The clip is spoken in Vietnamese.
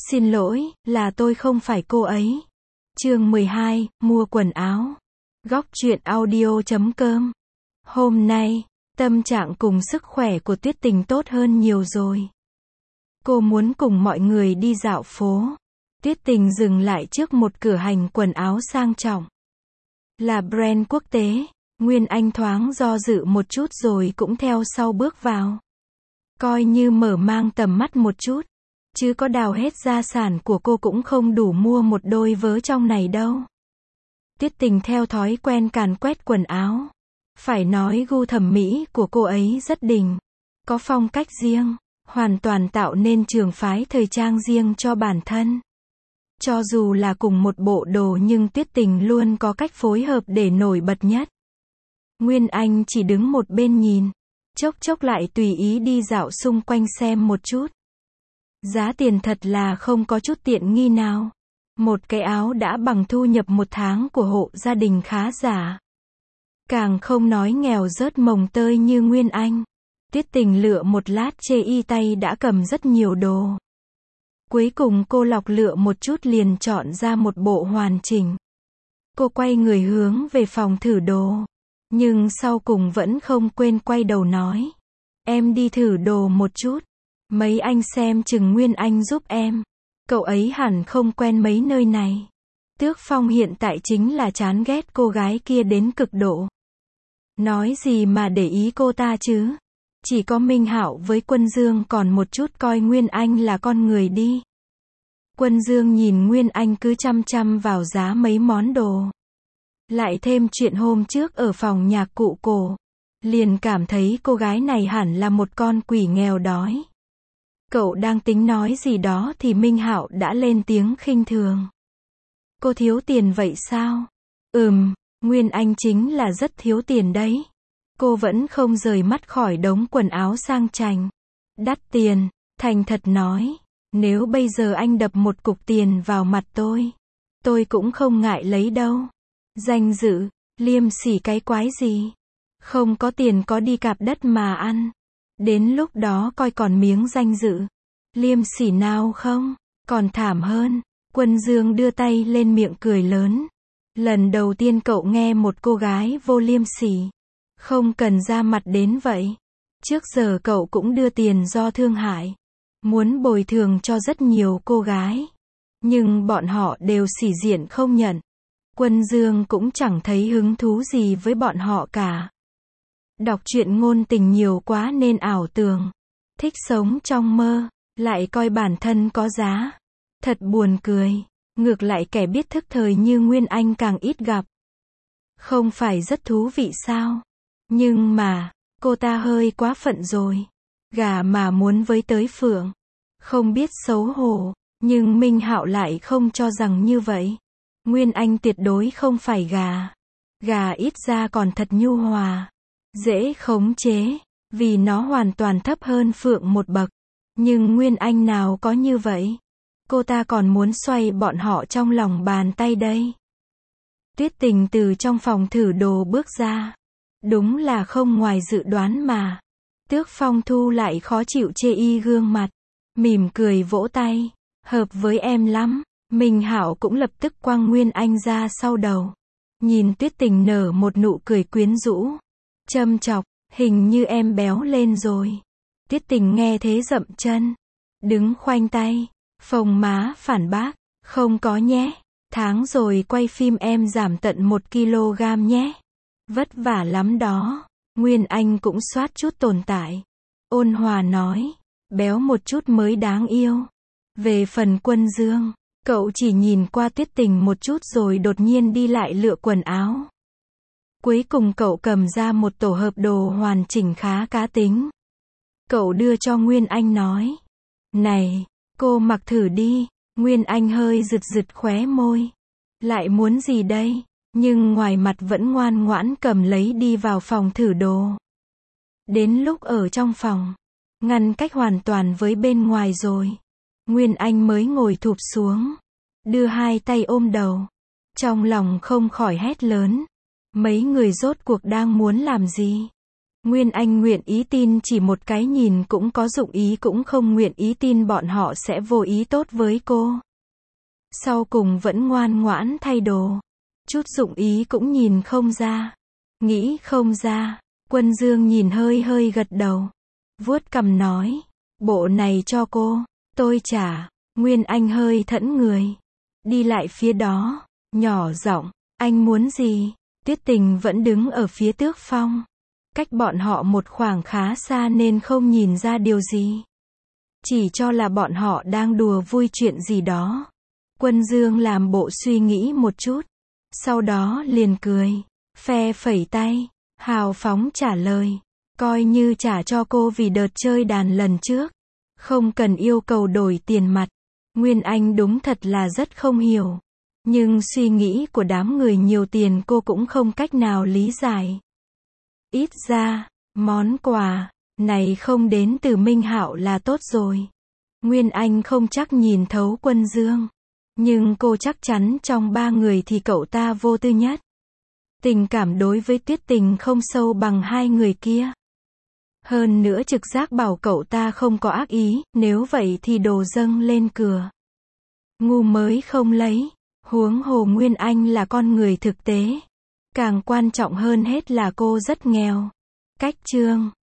Xin lỗi, là tôi không phải cô ấy. Chương 12, mua quần áo. Góc truyện audio.com. Hôm nay, tâm trạng cùng sức khỏe của Tuyết Tình tốt hơn nhiều rồi. Cô muốn cùng mọi người đi dạo phố. Tuyết Tình dừng lại trước một cửa hàng quần áo sang trọng. Là brand quốc tế. Nguyên Anh thoáng do dự một chút rồi cũng theo sau bước vào. Coi như mở mang tầm mắt một chút. Chứ có đào hết gia sản của cô cũng không đủ mua một đôi vớ trong này đâu. Tuyết Tình theo thói quen càn quét quần áo. Phải nói gu thẩm mỹ của cô ấy rất đỉnh. Có phong cách riêng, hoàn toàn tạo nên trường phái thời trang riêng cho bản thân. Cho dù là cùng một bộ đồ nhưng Tuyết Tình luôn có cách phối hợp để nổi bật nhất. Nguyên Anh chỉ đứng một bên nhìn, chốc chốc lại tùy ý đi dạo xung quanh xem một chút. Giá tiền thật là không có chút tiện nghi nào. Một cái áo đã bằng thu nhập một tháng của hộ gia đình khá giả. Càng không nói nghèo rớt mồng tơi như Nguyên Anh. Tuyết Tình lựa một lát chê y tay đã cầm rất nhiều đồ. Cuối cùng cô lọc lựa một chút liền chọn ra một bộ hoàn chỉnh. Cô quay người hướng về phòng thử đồ. Nhưng sau cùng vẫn không quên quay đầu nói. Em đi thử đồ một chút. Mấy anh xem chừng Nguyên Anh giúp em. Cậu ấy hẳn không quen mấy nơi này. Tước Phong hiện tại chính là chán ghét cô gái kia đến cực độ. Nói gì mà để ý cô ta chứ. Chỉ có Minh Hạo với Quân Dương còn một chút coi Nguyên Anh là con người đi. Quân Dương nhìn Nguyên Anh cứ chăm chăm vào giá mấy món đồ. Lại thêm chuyện hôm trước ở phòng nhạc cụ cổ. Liền cảm thấy cô gái này hẳn là một con quỷ nghèo đói. Cậu đang tính nói gì đó thì Minh Hạo đã lên tiếng khinh thường. Cô thiếu tiền vậy sao? Nguyên Anh chính là rất thiếu tiền đấy. Cô vẫn không rời mắt khỏi đống quần áo sang chảnh. Đắt tiền, thành thật nói. Nếu bây giờ anh đập một cục tiền vào mặt tôi cũng không ngại lấy đâu. Danh dự, liêm sỉ cái quái gì? Không có tiền có đi cạp đất mà ăn. Đến lúc đó coi còn miếng danh dự, liêm sỉ nào không? Còn thảm hơn. Quân Dương đưa tay lên miệng cười lớn. Lần đầu tiên cậu nghe một cô gái vô liêm sỉ. Không cần ra mặt đến vậy. Trước giờ cậu cũng đưa tiền do thương hại. Muốn bồi thường cho rất nhiều cô gái. Nhưng bọn họ đều sĩ diện không nhận. Quân Dương cũng chẳng thấy hứng thú gì với bọn họ cả. Đọc truyện ngôn tình nhiều quá nên ảo tưởng. Thích sống trong mơ, lại coi bản thân có giá. Thật buồn cười. Ngược lại kẻ biết thức thời như Nguyên Anh càng ít gặp. Không phải rất thú vị sao? Nhưng mà, cô ta hơi quá phận rồi. Gà mà muốn với tới phượng. Không biết xấu hổ. Nhưng Minh Hạo lại không cho rằng như vậy. Nguyên Anh tuyệt đối không phải gà. Gà ít ra còn thật nhu hòa. Dễ khống chế, vì nó hoàn toàn thấp hơn phượng một bậc. Nhưng Nguyên Anh nào có như vậy. Cô ta còn muốn xoay bọn họ trong lòng bàn tay đây. Tuyết Tình từ trong phòng thử đồ bước ra. Đúng là không ngoài dự đoán mà. Tước Phong thu lại khó chịu chê y gương mặt. Mỉm cười vỗ tay. Hợp với em lắm. Minh Hạo cũng lập tức quăng Nguyên Anh ra sau đầu. Nhìn Tuyết Tình nở một nụ cười quyến rũ. Châm chọc, hình như em béo lên rồi. Tuyết Tình nghe thế dậm chân. Đứng khoanh tay. Phồng má phản bác. Không có nhé. Tháng rồi quay phim em giảm tận 1 kg nhé. Vất vả lắm đó. Nguyên Anh cũng soát chút tồn tại. Ôn hòa nói. Béo một chút mới đáng yêu. Về phần Quân Dương, cậu chỉ nhìn qua Tuyết Tình một chút rồi đột nhiên đi lại lựa quần áo. Cuối cùng cậu cầm ra một tổ hợp đồ hoàn chỉnh khá cá tính. Cậu đưa cho Nguyên Anh nói. Này, cô mặc thử đi. Nguyên Anh hơi rực rực khóe môi. Lại muốn gì đây? Nhưng ngoài mặt vẫn ngoan ngoãn cầm lấy đi vào phòng thử đồ. Đến lúc ở trong phòng, ngăn cách hoàn toàn với bên ngoài rồi. Nguyên Anh mới ngồi thụp xuống. Đưa hai tay ôm đầu. Trong lòng không khỏi hét lớn. Mấy người rốt cuộc đang muốn làm gì? Nguyên Anh nguyện ý tin chỉ một cái nhìn cũng có dụng ý, cũng không nguyện ý tin bọn họ sẽ vô ý tốt với cô. Sau cùng vẫn ngoan ngoãn thay đồ. Chút dụng ý cũng nhìn không ra. Nghĩ không ra. Quân Dương nhìn hơi hơi gật đầu. Vuốt cằm nói. Bộ này cho cô. Tôi trả. Nguyên Anh hơi thẫn người. Đi lại phía đó. Nhỏ giọng. Anh muốn gì? Tuyết Tình vẫn đứng ở phía Tước Phong. Cách bọn họ một khoảng khá xa nên không nhìn ra điều gì. Chỉ cho là bọn họ đang đùa vui chuyện gì đó. Quân Dương làm bộ suy nghĩ một chút. Sau đó liền cười. Phe phẩy tay. Hào phóng trả lời. Coi như trả cho cô vì đợt chơi đàn lần trước. Không cần yêu cầu đổi tiền mặt. Nguyên Anh đúng thật là rất không hiểu. Nhưng suy nghĩ của đám người nhiều tiền cô cũng không cách nào lý giải. Ít ra, món quà này không đến từ Minh Hạo là tốt rồi. Nguyên Anh không chắc nhìn thấu Quân Dương. Nhưng cô chắc chắn trong ba người thì cậu ta vô tư nhất. Tình cảm đối với Tuyết Tình không sâu bằng hai người kia. Hơn nữa trực giác bảo cậu ta không có ác ý, nếu vậy thì đồ dâng lên cửa. Ngu mới không lấy. Huống hồ Nguyên Anh là con người thực tế. Càng quan trọng hơn hết là cô rất nghèo. Cách chương